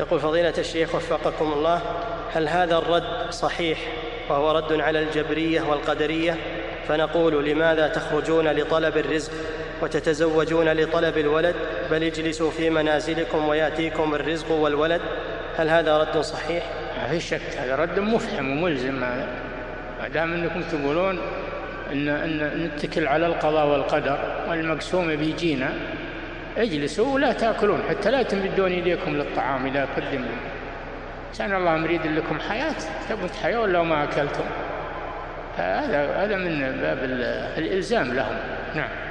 يقول فضيلة الشيخ وفقكم الله، هل هذا الرد صحيح وهو رد على الجبرية والقدرية؟ فنقول لماذا تخرجون لطلب الرزق وتتزوجون لطلب الولد، بل اجلسوا في منازلكم ويأتيكم الرزق والولد؟ هل هذا رد صحيح؟ ما في شك، هذا رد مفحم وملزم. ما دام أنكم تقولون إن نتكل على القضاء والقدر والمقسوم بيجينا، اجلسوا ولا تأكلون حتى لا تمدون يديكم للطعام إذا قدم لكم. كان الله مريد لكم حياة، تبغوا حياة ولا ما أكلتم. هذا من باب الإلزام لهم. نعم.